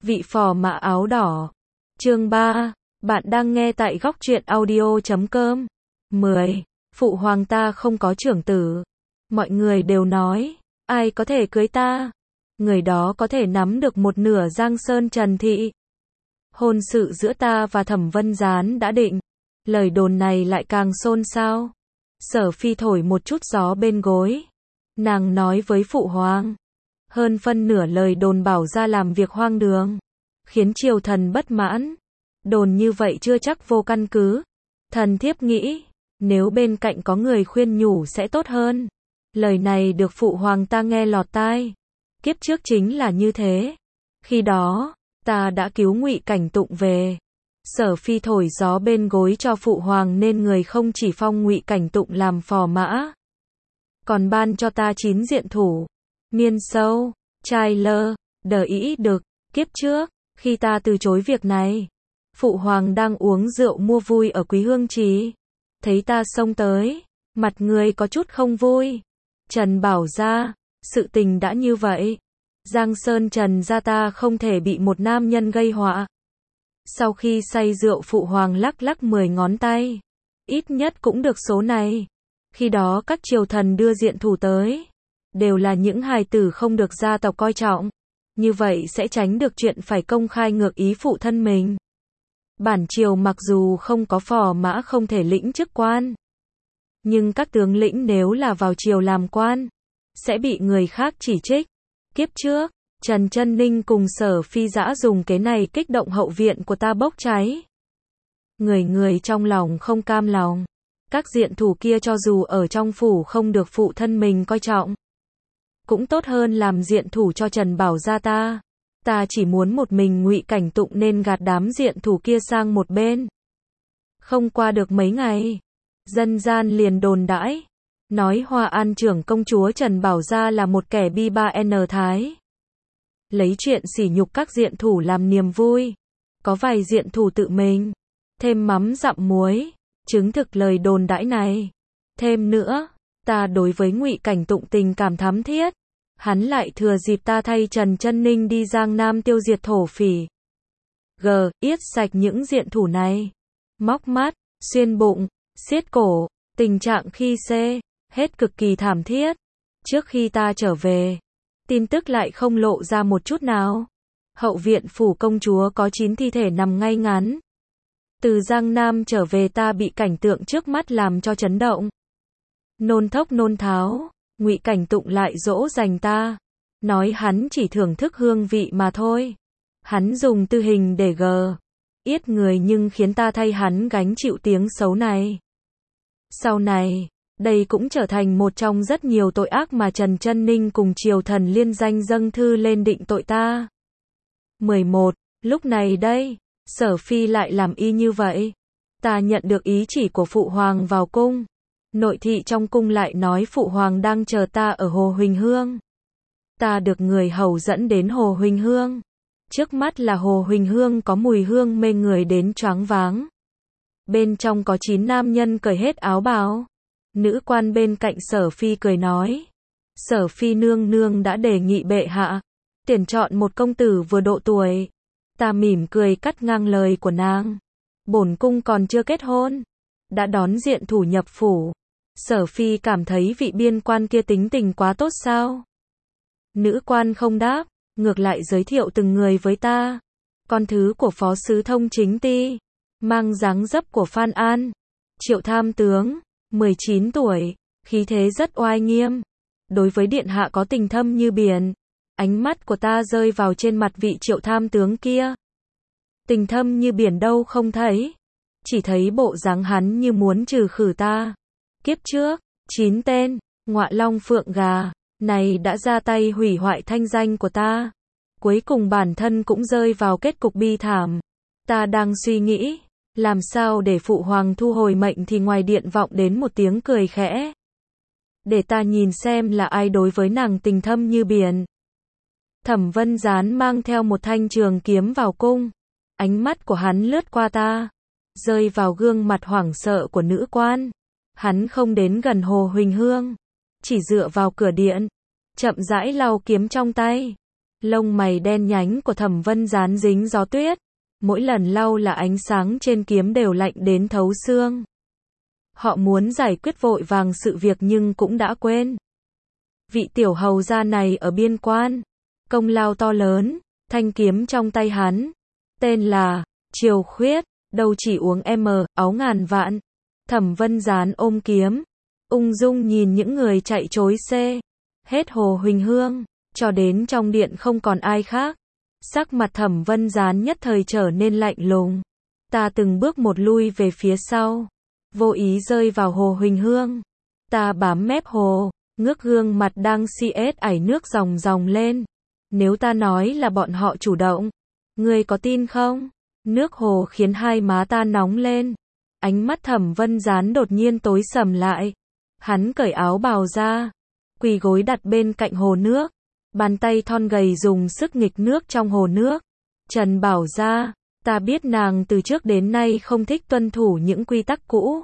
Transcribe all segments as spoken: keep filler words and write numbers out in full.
Vị phò mã áo đỏ. Chương ba. Bạn đang nghe tại góc truyện audio chấm com. mười. Phụ hoàng ta không có trưởng tử. Mọi người đều nói, ai có thể cưới ta? Người đó có thể nắm được một nửa Giang Sơn Trần Thị. Hôn sự giữa ta và Thẩm Vân Gián đã định. Lời đồn này lại càng xôn xao. Sở Phi thổi một chút gió bên gối. Nàng nói với phụ hoàng. Hơn phân nửa lời đồn bảo ra làm việc hoang đường, khiến triều thần bất mãn. Đồn như vậy chưa chắc vô căn cứ. Thần thiếp nghĩ, nếu bên cạnh có người khuyên nhủ sẽ tốt hơn. Lời này được phụ hoàng ta nghe lọt tai. Kiếp trước chính là như thế. Khi đó, ta đã cứu Ngụy Cảnh Tụng về. Sở Phi thổi gió bên gối cho phụ hoàng nên người không chỉ phong Ngụy Cảnh Tụng làm phò mã, còn ban cho ta chín diện thủ. Miên Sâu, Trai Lơ, Đờ Ý Đực. Kiếp trước, khi ta từ chối việc này, phụ hoàng đang uống rượu mua vui ở Quý Hương Trì. Thấy ta xông tới, mặt người có chút không vui. Trần bảo ra, sự tình đã như vậy. Giang Sơn Trần gia ta không thể bị một nam nhân gây họa. Sau khi say rượu phụ hoàng lắc lắc mười ngón tay. Ít nhất cũng được số này. Khi đó các triều thần đưa diện thủ tới, đều là những hài tử không được gia tộc coi trọng. Như vậy sẽ tránh được chuyện phải công khai ngược ý phụ thân mình. Bản triều mặc dù không có phò mã không thể lĩnh chức quan, nhưng các tướng lĩnh nếu là vào triều làm quan, sẽ bị người khác chỉ trích. Kiếp trước, Trần Chân Ninh cùng Sở Phi dã dùng cái này kích động hậu viện của ta bốc cháy. Người người trong lòng không cam lòng. Các diện thủ kia cho dù ở trong phủ không được phụ thân mình coi trọng, cũng tốt hơn làm diện thủ cho Trần Bảo gia ta. Ta chỉ muốn một mình Ngụy Cảnh Tụng nên gạt đám diện thủ kia sang một bên. Không qua được mấy ngày, dân gian liền đồn đãi, nói Hoa An trưởng công chúa Trần Bảo gia là một kẻ bi ba n thái. Lấy chuyện sỉ nhục các diện thủ làm niềm vui. Có vài diện thủ tự mình thêm mắm dặm muối, chứng thực lời đồn đãi này. Thêm nữa, ta đối với Ngụy Cảnh Tụng tình cảm thắm thiết. Hắn lại thừa dịp ta thay Trần Chân Ninh đi Giang Nam tiêu diệt thổ phỉ. G. Yết sạch những diện thủ này. Móc mắt, xuyên bụng, xiết cổ. Tình trạng khi C. Hết cực kỳ thảm thiết. Trước khi ta trở về, tin tức lại không lộ ra một chút nào. Hậu viện phủ công chúa có chín thi thể nằm ngay ngắn. Từ Giang Nam trở về ta bị cảnh tượng trước mắt làm cho chấn động. Nôn thốc nôn tháo. Ngụy Cảnh Tụng lại dỗ dành ta, nói hắn chỉ thưởng thức hương vị mà thôi. Hắn dùng tư hình để gờ yết người nhưng khiến ta thay hắn gánh chịu tiếng xấu này. Sau này, đây cũng trở thành một trong rất nhiều tội ác mà Trần Chân Ninh cùng triều thần liên danh dâng thư lên định tội ta. mười một. Lúc này đây, Sở Phi lại làm y như vậy. Ta nhận được ý chỉ của phụ hoàng vào cung. Nội thị trong cung lại nói phụ hoàng đang chờ ta ở Hồ Huỳnh Hương. Ta được người hầu dẫn đến Hồ Huỳnh Hương. Trước mắt là Hồ Huỳnh Hương có mùi hương mê người đến choáng váng. Bên trong có chín nam nhân cởi hết áo bào. Nữ quan bên cạnh Sở Phi cười nói. Sở Phi nương nương đã đề nghị bệ hạ tuyển chọn một công tử vừa độ tuổi. Ta mỉm cười cắt ngang lời của nàng. Bổn cung còn chưa kết hôn, đã đón diện thủ nhập phủ. Sở Phi cảm thấy vị biên quan kia tính tình quá tốt sao? Nữ quan không đáp, ngược lại giới thiệu từng người với ta. Con thứ của phó sứ thông chính ti, mang dáng dấp của Phan An. Triệu tham tướng, mười chín tuổi, khí thế rất oai nghiêm. Đối với điện hạ có tình thâm như biển. Ánh mắt của ta rơi vào trên mặt vị Triệu tham tướng kia. Tình thâm như biển đâu không thấy, chỉ thấy bộ dáng hắn như muốn trừ khử ta. Kiếp trước, chín tên ngọa long phượng gà này đã ra tay hủy hoại thanh danh của ta. Cuối cùng bản thân cũng rơi vào kết cục bi thảm. Ta đang suy nghĩ, làm sao để phụ hoàng thu hồi mệnh thì ngoài điện vọng đến một tiếng cười khẽ. Để ta nhìn xem là ai đối với nàng tình thâm như biển. Thẩm Vân Gián mang theo một thanh trường kiếm vào cung. Ánh mắt của hắn lướt qua ta, rơi vào gương mặt hoảng sợ của nữ quan. Hắn không đến gần Hồ Huỳnh Hương, chỉ dựa vào cửa điện, chậm rãi lau kiếm trong tay. Lông mày đen nhánh của Thẩm Vân Gián dính gió tuyết, mỗi lần lau là ánh sáng trên kiếm đều lạnh đến thấu xương. Họ muốn giải quyết vội vàng sự việc nhưng cũng đã quên. Vị tiểu hầu gia này ở biên quan, công lao to lớn, thanh kiếm trong tay hắn, tên là Triều Khuyết, đâu chỉ uống m, áo ngàn vạn. Thẩm Vân Gián ôm kiếm, ung dung nhìn những người chạy trối xê, hết Hồ Huỳnh Hương, cho đến trong điện không còn ai khác. Sắc mặt Thẩm Vân Gián nhất thời trở nên lạnh lùng. Ta từng bước một lui về phía sau, vô ý rơi vào Hồ Huỳnh Hương. Ta bám mép hồ, ngước gương mặt đang si ết ải nước ròng ròng lên. Nếu ta nói là bọn họ chủ động, ngươi có tin không? Nước hồ khiến hai má ta nóng lên. Ánh mắt Thẩm Vân Gián đột nhiên tối sầm lại. Hắn cởi áo bào ra, quỳ gối đặt bên cạnh hồ nước. Bàn tay thon gầy dùng sức nghịch nước trong hồ nước. Trần Bảo Gia, ta biết nàng từ trước đến nay không thích tuân thủ những quy tắc cũ.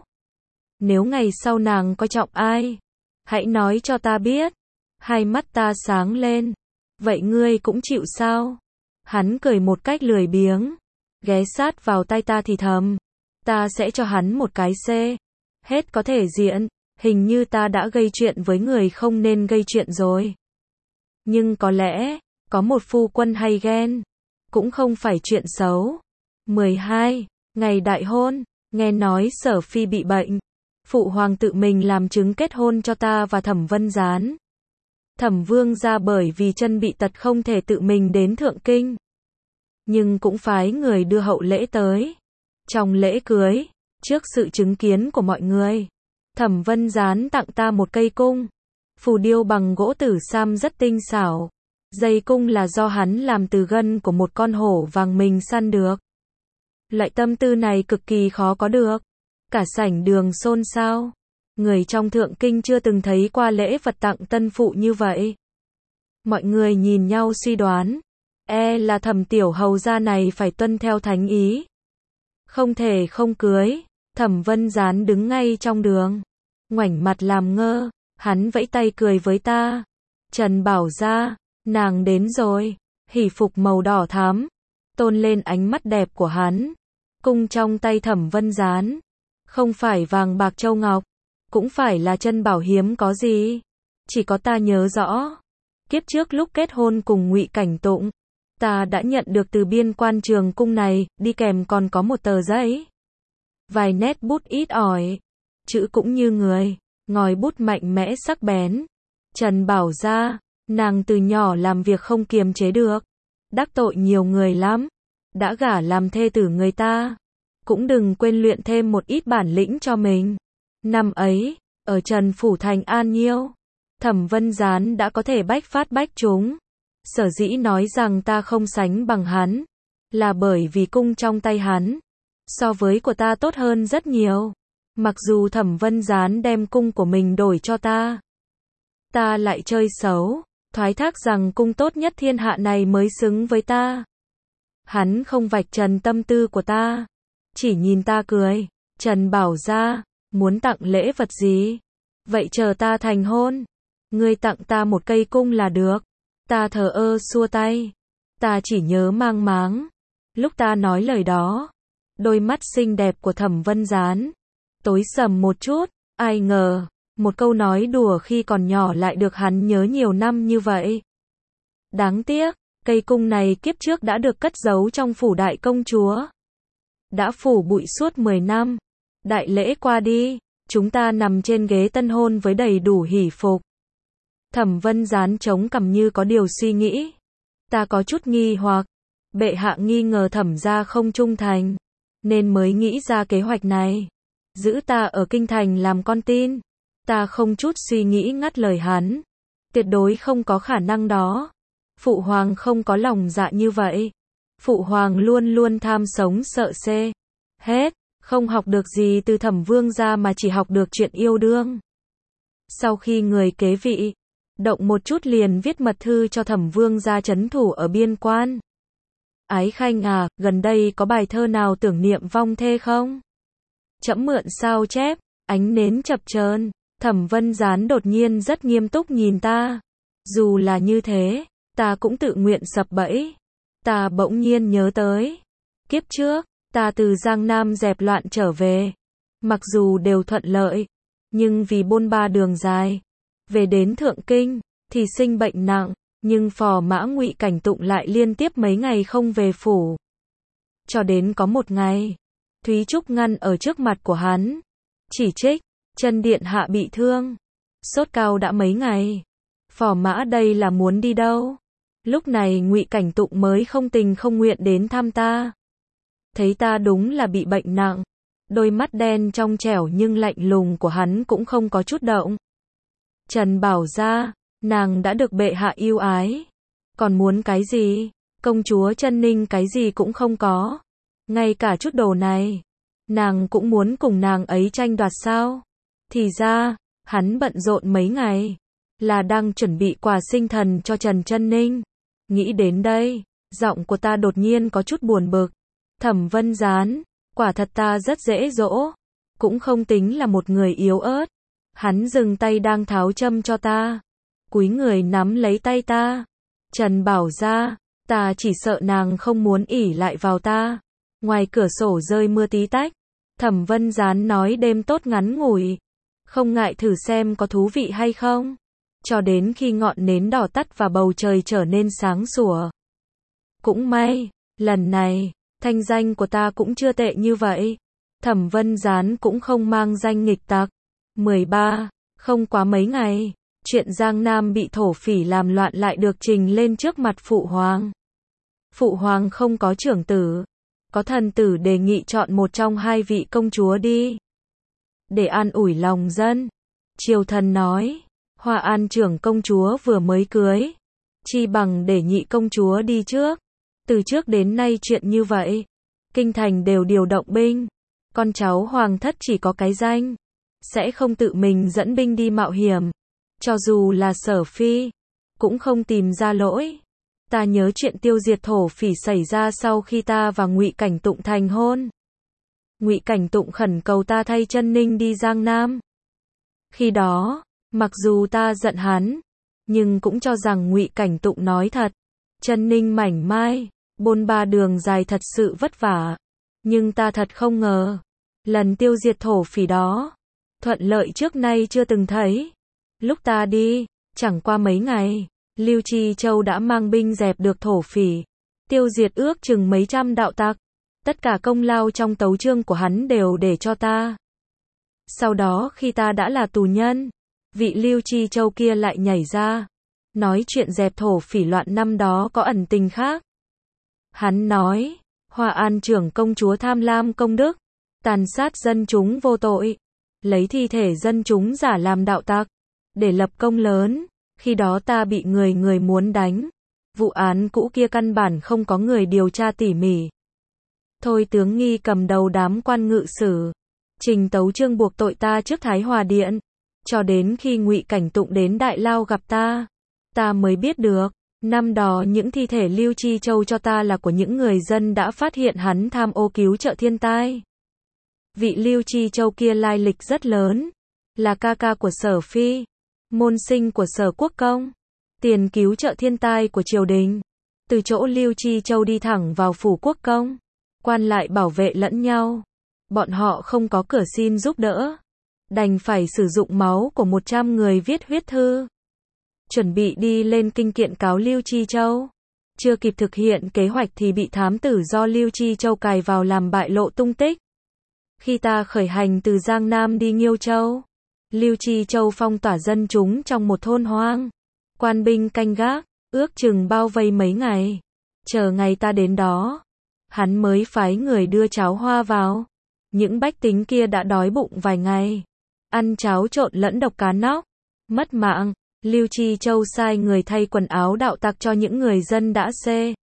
Nếu ngày sau nàng coi trọng ai, hãy nói cho ta biết. Hai mắt ta sáng lên. Vậy ngươi cũng chịu sao? Hắn cười một cách lười biếng, ghé sát vào tay ta thì thầm. Ta sẽ cho hắn một cái C. Hết có thể diện, hình như ta đã gây chuyện với người không nên gây chuyện rồi. Nhưng có lẽ, có một phu quân hay ghen, cũng không phải chuyện xấu. mười hai. Ngày đại hôn, nghe nói Sở Phi bị bệnh. Phụ hoàng tự mình làm chứng kết hôn cho ta và Thẩm Vân Gián. Thẩm Vương gia bởi vì chân bị tật không thể tự mình đến Thượng Kinh, nhưng cũng phái người đưa hậu lễ tới. Trong lễ cưới, trước sự chứng kiến của mọi người, Thẩm Vân Gián tặng ta một cây cung. Phù điêu bằng gỗ tử sam rất tinh xảo. Dây cung là do hắn làm từ gân của một con hổ vàng mình săn được. Loại tâm tư này cực kỳ khó có được. Cả sảnh đường xôn xao. Người trong Thượng Kinh chưa từng thấy qua lễ vật tặng tân phụ như vậy. Mọi người nhìn nhau suy đoán. E là Thẩm tiểu hầu gia này phải tuân theo thánh ý. Không thể không cưới. Thẩm Vân Gián đứng ngay trong đường, ngoảnh mặt làm ngơ. Hắn vẫy tay cười với ta. Trần Bảo Gia, nàng đến rồi. Hỷ phục màu đỏ thắm tôn lên ánh mắt đẹp của hắn. Cung trong tay Thẩm Vân Gián, không phải vàng bạc châu ngọc, cũng phải là chân bảo hiếm có gì. Chỉ có ta nhớ rõ, kiếp trước lúc kết hôn cùng Ngụy Cảnh Tụng, ta đã nhận được từ biên quan trường cung này, đi kèm còn có một tờ giấy. Vài nét bút ít ỏi, chữ cũng như người, ngòi bút mạnh mẽ sắc bén. Trần Bảo Gia, nàng từ nhỏ làm việc không kiềm chế được, đắc tội nhiều người lắm, đã gả làm thê tử người ta, cũng đừng quên luyện thêm một ít bản lĩnh cho mình. Năm ấy, ở Trần Phủ thành An Nhiêu, Thẩm Vân Gián đã có thể bách phát bách trúng. Sở dĩ nói rằng ta không sánh bằng hắn, là bởi vì cung trong tay hắn, so với của ta tốt hơn rất nhiều. Mặc dù Thẩm Vân Gián đem cung của mình đổi cho ta, ta lại chơi xấu, thoái thác rằng cung tốt nhất thiên hạ này mới xứng với ta. Hắn không vạch trần tâm tư của ta, chỉ nhìn ta cười. Trần Bảo Gia, muốn tặng lễ vật gì? Vậy chờ ta thành hôn, ngươi tặng ta một cây cung là được. Ta thờ ơ xua tay. Ta chỉ nhớ mang máng. Lúc ta nói lời đó, đôi mắt xinh đẹp của Thẩm Vân Gián tối sầm một chút. Ai ngờ, một câu nói đùa khi còn nhỏ lại được hắn nhớ nhiều năm như vậy. Đáng tiếc, cây cung này kiếp trước đã được cất giấu trong phủ đại công chúa. Đã phủ bụi suốt mười năm. Đại lễ qua đi, chúng ta nằm trên ghế tân hôn với đầy đủ hỷ phục. Thẩm Vân Gián chống cằm như có điều suy nghĩ. Ta có chút nghi hoặc, bệ hạ nghi ngờ Thẩm gia không trung thành, nên mới nghĩ ra kế hoạch này, giữ ta ở kinh thành làm con tin. Ta không chút suy nghĩ ngắt lời hắn. Tuyệt đối không có khả năng đó. Phụ hoàng không có lòng dạ như vậy. Phụ hoàng luôn luôn tham sống sợ xê. Hết, không học được gì từ Thẩm Vương gia mà chỉ học được chuyện yêu đương. Sau khi người kế vị, động một chút liền viết mật thư cho Thẩm Vương gia trấn thủ ở biên quan. Ái Khanh à, gần đây có bài thơ nào tưởng niệm vong thê không? Trẫm mượn sao chép. Ánh nến chập chờn. Thẩm Vân Gián đột nhiên rất nghiêm túc nhìn ta. Dù là như thế, ta cũng tự nguyện sập bẫy. Ta bỗng nhiên nhớ tới. Kiếp trước, ta từ Giang Nam dẹp loạn trở về. Mặc dù đều thuận lợi, nhưng vì bôn ba đường dài, về đến Thượng Kinh, thì sinh bệnh nặng, nhưng phò mã Ngụy Cảnh Tụng lại liên tiếp mấy ngày không về phủ. Cho đến có một ngày, Thúy Trúc ngăn ở trước mặt của hắn, chỉ trích, Chân điện hạ bị thương, sốt cao đã mấy ngày. Phò mã đây là muốn đi đâu? Lúc này Ngụy Cảnh Tụng mới không tình không nguyện đến thăm ta. Thấy ta đúng là bị bệnh nặng, đôi mắt đen trong trẻo nhưng lạnh lùng của hắn cũng không có chút động. Trần Bảo Gia, nàng đã được bệ hạ yêu ái, còn muốn cái gì? Công chúa Chân Ninh cái gì cũng không có, ngay cả chút đồ này, nàng cũng muốn cùng nàng ấy tranh đoạt sao? Thì ra, hắn bận rộn mấy ngày, là đang chuẩn bị quà sinh thần cho Trần Chân Ninh. Nghĩ đến đây, giọng của ta đột nhiên có chút buồn bực. Thẩm Vân Gián, quả thật ta rất dễ dỗ, cũng không tính là một người yếu ớt. Hắn dừng tay đang tháo châm cho ta, cúi người nắm lấy tay ta. Trần Bảo Gia, ta chỉ sợ nàng không muốn ỷ lại vào ta. Ngoài cửa sổ rơi mưa tí tách, Thẩm Vân Gián nói đêm tốt ngắn ngủi, không ngại thử xem có thú vị hay không. Cho đến khi ngọn nến đỏ tắt và bầu trời trở nên sáng sủa. Cũng may, lần này, thanh danh của ta cũng chưa tệ như vậy. Thẩm Vân Gián cũng không mang danh nghịch tặc. mười ba, không quá mấy ngày, chuyện Giang Nam bị thổ phỉ làm loạn lại được trình lên trước mặt Phụ Hoàng. Phụ Hoàng không có trưởng tử, có thần tử đề nghị chọn một trong hai vị công chúa đi. Để an ủi lòng dân, triều thần nói, Hoa An trưởng công chúa vừa mới cưới, chi bằng để nhị công chúa đi trước. Từ trước đến nay chuyện như vậy, kinh thành đều điều động binh, con cháu hoàng thất chỉ có cái danh, sẽ không tự mình dẫn binh đi mạo hiểm. Cho dù là Sở Phi, cũng không tìm ra lỗi. Ta nhớ chuyện tiêu diệt thổ phỉ xảy ra sau khi ta và Ngụy Cảnh Tụng thành hôn. Ngụy Cảnh Tụng khẩn cầu ta thay Chân Ninh đi Giang Nam. Khi đó, mặc dù ta giận hắn, nhưng cũng cho rằng Ngụy Cảnh Tụng nói thật. Chân Ninh mảnh mai, bôn ba đường dài thật sự vất vả. Nhưng ta thật không ngờ, lần tiêu diệt thổ phỉ đó, thuận lợi trước nay chưa từng thấy. Lúc ta đi, chẳng qua mấy ngày, Lưu Tri Châu đã mang binh dẹp được thổ phỉ, tiêu diệt ước chừng mấy trăm đạo tặc. Tất cả công lao trong tấu chương của hắn đều để cho ta. Sau đó khi ta đã là tù nhân, vị Lưu Tri Châu kia lại nhảy ra, nói chuyện dẹp thổ phỉ loạn năm đó có ẩn tình khác. Hắn nói, Hoa An trưởng công chúa tham lam công đức, tàn sát dân chúng vô tội, lấy thi thể dân chúng giả làm đạo tặc, để lập công lớn. Khi đó ta bị người người muốn đánh. Vụ án cũ kia căn bản không có người điều tra tỉ mỉ. Thôi Tướng Nghi cầm đầu đám quan ngự sử, trình tấu chương buộc tội ta trước Thái Hòa Điện. Cho đến khi Ngụy Cảnh Tụng đến Đại Lao gặp ta, ta mới biết được, năm đó những thi thể Lưu Tri Châu cho ta là của những người dân đã phát hiện hắn tham ô cứu trợ thiên tai. Vị Lưu Tri Châu kia lai lịch rất lớn, là ca ca của Sở Phi, môn sinh của Sở Quốc Công, tiền cứu trợ thiên tai của triều đình. Từ chỗ Lưu Tri Châu đi thẳng vào phủ Quốc Công, quan lại bảo vệ lẫn nhau. Bọn họ không có cửa xin giúp đỡ, đành phải sử dụng máu của một trăm người viết huyết thư, chuẩn bị đi lên kinh kiện cáo Lưu Tri Châu. Chưa kịp thực hiện kế hoạch thì bị thám tử do Lưu Tri Châu cài vào làm bại lộ tung tích. Khi ta khởi hành từ Giang Nam đi Nghiêu Châu, Lưu Tri Châu phong tỏa dân chúng trong một thôn hoang, quan binh canh gác, ước chừng bao vây mấy ngày. Chờ ngày ta đến đó, hắn mới phái người đưa cháo hoa vào. Những bách tính kia đã đói bụng vài ngày, ăn cháo trộn lẫn độc cá nóc, mất mạng. Lưu Tri Châu sai người thay quần áo đạo tặc cho những người dân đã xê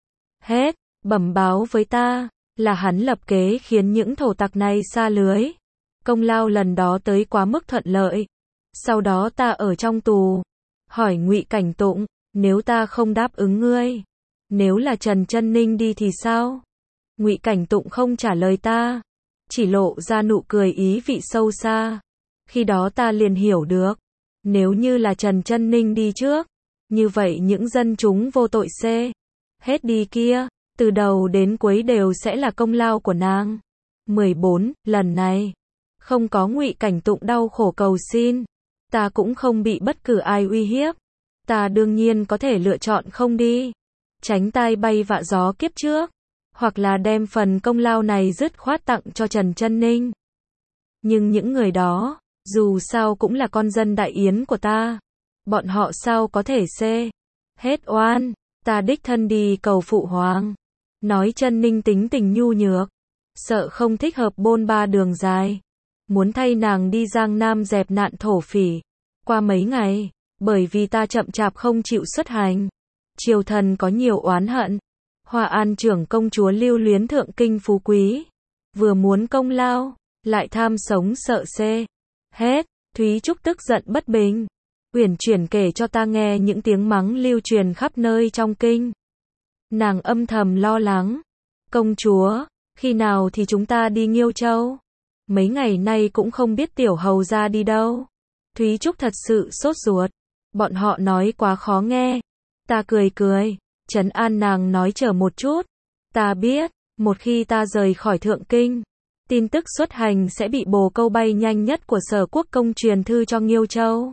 hết, bẩm báo với ta, là hắn lập kế khiến những thổ tặc này sa lưới. Công lao lần đó tới quá mức thuận lợi. Sau đó ta ở trong tù, hỏi Ngụy Cảnh Tụng, nếu ta không đáp ứng ngươi, nếu là Trần Chân Ninh đi thì sao? Ngụy Cảnh Tụng không trả lời ta, chỉ lộ ra nụ cười ý vị sâu xa. Khi đó ta liền hiểu được, nếu như là Trần Chân Ninh đi trước, Như vậy những dân chúng vô tội C. Hết đi kia, từ đầu đến cuối đều sẽ là công lao của nàng. mười bốn. Lần này, không có Ngụy Cảnh Tụng đau khổ cầu xin. Ta cũng không bị bất cứ ai uy hiếp. Ta đương nhiên có thể lựa chọn không đi. Tránh tai bay vạ gió kiếp trước. Hoặc là đem phần công lao này dứt khoát tặng cho Trần Chân Ninh. Nhưng những người đó, dù sao cũng là con dân Đại Yến của ta. Bọn họ sao có thể C. Hết oan. Ta đích thân đi cầu phụ hoàng. Nói Chân Ninh tính tình nhu nhược. Sợ không thích hợp bôn ba đường dài. Muốn thay nàng đi Giang Nam dẹp nạn thổ phỉ. Qua mấy ngày, bởi vì ta chậm chạp không chịu xuất hành. Triều thần có nhiều oán hận. Hoa An trưởng công chúa lưu luyến thượng kinh phú quý. Vừa muốn công lao, lại tham sống sợ C. Hết. Thúy Trúc tức giận bất bình. Uyển chuyển kể cho ta nghe những tiếng mắng lưu truyền khắp nơi trong kinh. Nàng âm thầm lo lắng. Công chúa, khi nào thì chúng ta đi Nghiêu Châu? Mấy ngày nay cũng không biết tiểu hầu ra đi đâu. Thúy Trúc thật sự sốt ruột. Bọn họ nói quá khó nghe. Ta cười cười, trấn an nàng nói chờ một chút. Ta biết, một khi ta rời khỏi thượng kinh, tin tức xuất hành sẽ bị bồ câu bay nhanh nhất của Sở Quốc công truyền thư cho Nghiêu Châu.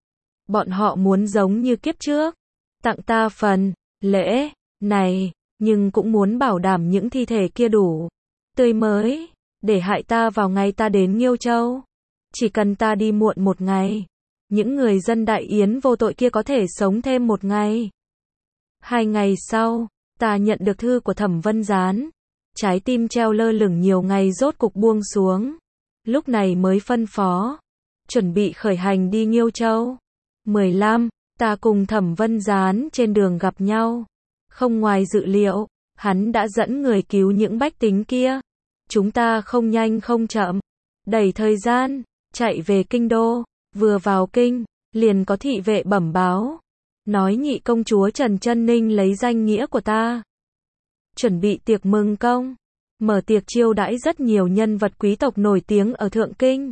Bọn họ muốn giống như kiếp trước, tặng ta phần lễ này, nhưng cũng muốn bảo đảm những thi thể kia đủ tươi mới, để hại ta vào ngày ta đến Nghiêu Châu. Chỉ cần ta đi muộn một ngày, những người dân Đại Yến vô tội kia có thể sống thêm một ngày. Hai ngày sau, ta nhận được thư của Thẩm Vân Gián. Trái tim treo lơ lửng nhiều ngày rốt cục buông xuống. Lúc này mới phân phó, chuẩn bị khởi hành đi Nghiêu Châu. mười lăm. Ta cùng Thẩm Vân Gián trên đường gặp nhau. Không ngoài dự liệu, hắn đã dẫn người cứu những bách tính kia. Chúng ta không nhanh không chậm, đẩy thời gian, chạy về kinh đô. Vừa vào kinh, liền có thị vệ bẩm báo. Nói nhị công chúa Trần Chân Ninh lấy danh nghĩa của ta. Chuẩn bị tiệc mừng công. Mở tiệc chiêu đãi rất nhiều nhân vật quý tộc nổi tiếng ở Thượng Kinh.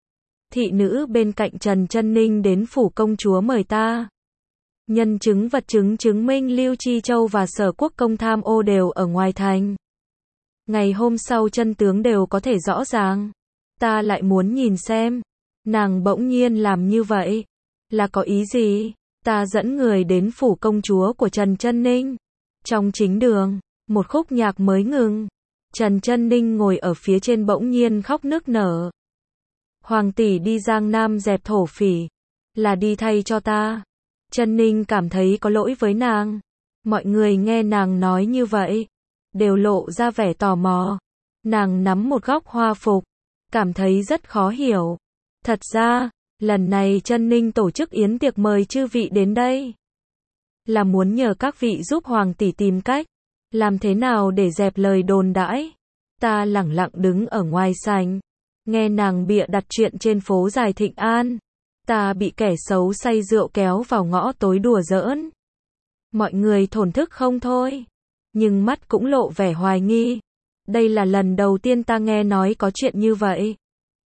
Thị nữ bên cạnh Trần Chân Ninh đến phủ công chúa mời ta. Nhân chứng vật chứng chứng minh Lưu Chi Châu và Sở Quốc công tham ô đều ở ngoài thành. Ngày hôm sau chân tướng đều có thể rõ ràng. Ta lại muốn nhìn xem. Nàng bỗng nhiên làm như vậy. Là có ý gì? Ta dẫn người đến phủ công chúa của Trần Chân Ninh. Trong chính đường, một khúc nhạc mới ngừng. Trần Chân Ninh ngồi ở phía trên bỗng nhiên khóc nức nở. Hoàng tỷ đi Giang Nam dẹp thổ phỉ. Là đi thay cho ta. Chân Ninh cảm thấy có lỗi với nàng. Mọi người nghe nàng nói như vậy, đều lộ ra vẻ tò mò. Nàng nắm một góc hoa phục, cảm thấy rất khó hiểu. Thật ra, lần này Chân Ninh tổ chức yến tiệc mời chư vị đến đây, là muốn nhờ các vị giúp hoàng tỷ tìm cách, làm thế nào để dẹp lời đồn đãi. Ta lẳng lặng đứng ở ngoài sảnh, nghe nàng bịa đặt chuyện trên phố dài Thịnh An. Ta bị kẻ xấu say rượu kéo vào ngõ tối đùa giỡn. Mọi người thổn thức không thôi, nhưng mắt cũng lộ vẻ hoài nghi. Đây là lần đầu tiên ta nghe nói có chuyện như vậy.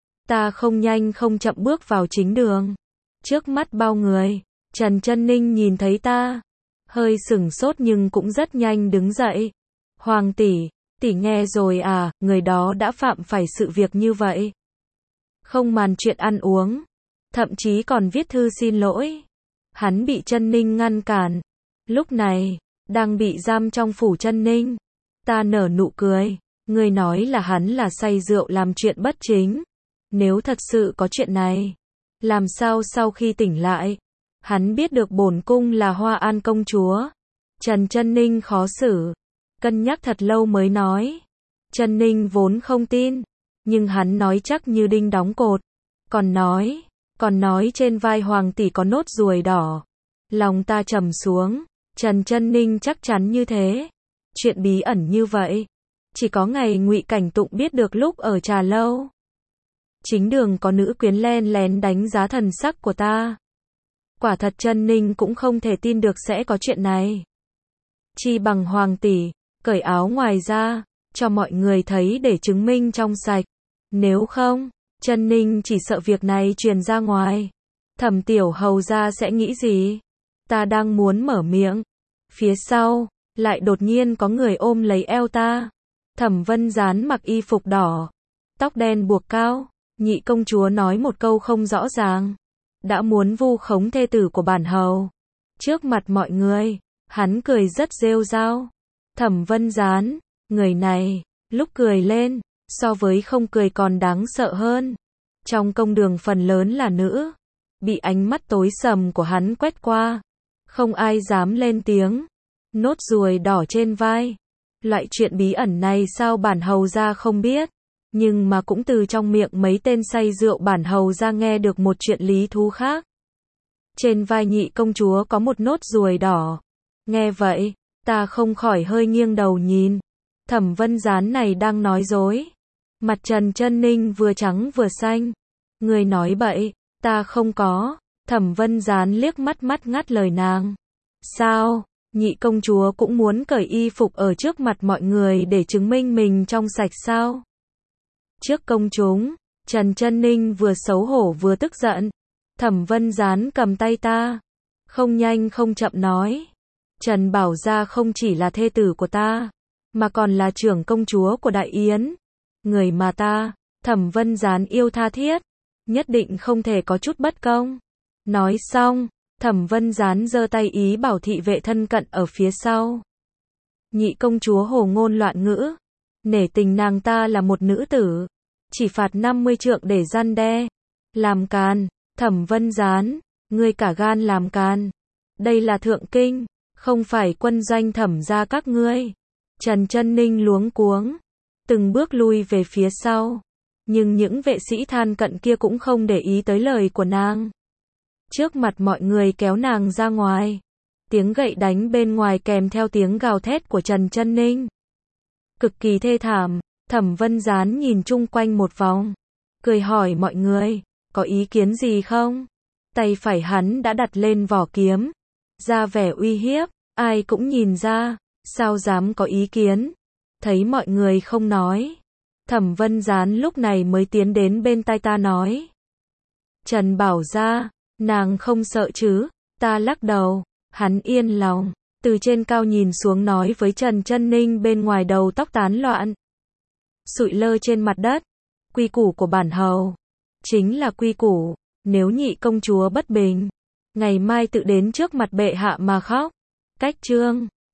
Ta không nhanh không chậm bước vào chính đường. Trước mắt bao người, Trần Chân Ninh nhìn thấy ta, hơi sửng sốt nhưng cũng rất nhanh đứng dậy. Hoàng tỷ, tỷ nghe rồi à, người đó đã phạm phải sự việc như vậy. Không màn chuyện ăn uống, thậm chí còn viết thư xin lỗi. Hắn bị Chân Ninh ngăn cản. Lúc này, đang bị giam trong phủ Chân Ninh. Ta nở nụ cười. Người nói là hắn là say rượu làm chuyện bất chính. Nếu thật sự có chuyện này, làm sao sau khi tỉnh lại, hắn biết được bổn cung là Hoa An công chúa? Trần Chân Ninh khó xử, cân nhắc thật lâu mới nói. Chân Ninh vốn không tin, nhưng hắn nói chắc như đinh đóng cột. Còn nói, còn nói trên vai hoàng tỷ có nốt ruồi đỏ. Lòng ta trầm xuống, Trần Chân Ninh chắc chắn như thế. Chuyện bí ẩn như vậy, chỉ có ngày Ngụy Cảnh Tụng biết được lúc ở trà lâu. Chính đường có nữ quyến len lén đánh giá thần sắc của ta. Quả thật Chân Ninh cũng không thể tin được sẽ có chuyện này. Chi bằng hoàng tỷ, cởi áo ngoài ra, cho mọi người thấy để chứng minh trong sạch. Nếu không, Chân Ninh chỉ sợ việc này truyền ra ngoài. Thẩm tiểu hầu gia sẽ nghĩ gì? Ta đang muốn mở miệng. Phía sau, lại đột nhiên có người ôm lấy eo ta. Thẩm Vân Gián mặc y phục đỏ, tóc đen buộc cao. Nhị công chúa nói một câu không rõ ràng. Đã muốn vu khống thê tử của bản hầu. Trước mặt mọi người, hắn cười rất rêu rao. Thẩm Vân Gián, người này, lúc cười lên, so với không cười còn đáng sợ hơn. Trong công đường phần lớn là nữ. Bị ánh mắt tối sầm của hắn quét qua. Không ai dám lên tiếng. Nốt ruồi đỏ trên vai. Loại chuyện bí ẩn này sao bản hầu gia không biết. Nhưng mà cũng từ trong miệng mấy tên say rượu bản hầu gia nghe được một chuyện lý thú khác. Trên vai nhị công chúa có một nốt ruồi đỏ. Nghe vậy, ta không khỏi hơi nghiêng đầu nhìn. Thẩm Vân Gián này đang nói dối. Mặt Trần Chân Ninh vừa trắng vừa xanh. Người nói bậy, ta không có. Thẩm Vân Gián liếc mắt mắt ngắt lời nàng. Sao, nhị công chúa cũng muốn cởi y phục ở trước mặt mọi người để chứng minh mình trong sạch sao? Trước công chúng, Trần Chân Ninh vừa xấu hổ vừa tức giận. Thẩm Vân Gián cầm tay ta, không nhanh không chậm nói. Trần Bảo Gia không chỉ là thê tử của ta, mà còn là trưởng công chúa của Đại Yến. Người mà ta, Thẩm Vân Gián yêu tha thiết, nhất định không thể có chút bất công. Nói xong, Thẩm Vân Gián giơ tay ý bảo thị vệ thân cận ở phía sau. Nhị công chúa hồ ngôn loạn ngữ, nể tình nàng ta là một nữ tử, chỉ phạt năm mươi trượng để răn đe. Làm càn, Thẩm Vân Gián, ngươi cả gan làm càn. Đây là thượng kinh, không phải quân doanh Thẩm gia các ngươi. Trần Chân Ninh luống cuống, từng bước lui về phía sau. Nhưng những vệ sĩ than cận kia cũng không để ý tới lời của nàng. Trước mặt mọi người kéo nàng ra ngoài. Tiếng gậy đánh bên ngoài kèm theo tiếng gào thét của Trần Chân Ninh. Cực kỳ thê thảm, Thẩm Vân Gián nhìn chung quanh một vòng. Cười hỏi mọi người, có ý kiến gì không? Tay phải hắn đã đặt lên vỏ kiếm. Ra vẻ uy hiếp, ai cũng nhìn ra, sao dám có ý kiến. Thấy mọi người không nói. Thẩm Vân Gián lúc này mới tiến đến bên tai ta nói. Trần Bảo Gia, nàng không sợ chứ? Ta lắc đầu, hắn yên lòng, từ trên cao nhìn xuống nói với Trần Chân Ninh bên ngoài đầu tóc tán loạn. Sụi lơ trên mặt đất, quy củ của bản hầu, chính là quy củ, nếu nhị công chúa bất bình, ngày mai tự đến trước mặt bệ hạ mà khóc. Cách chương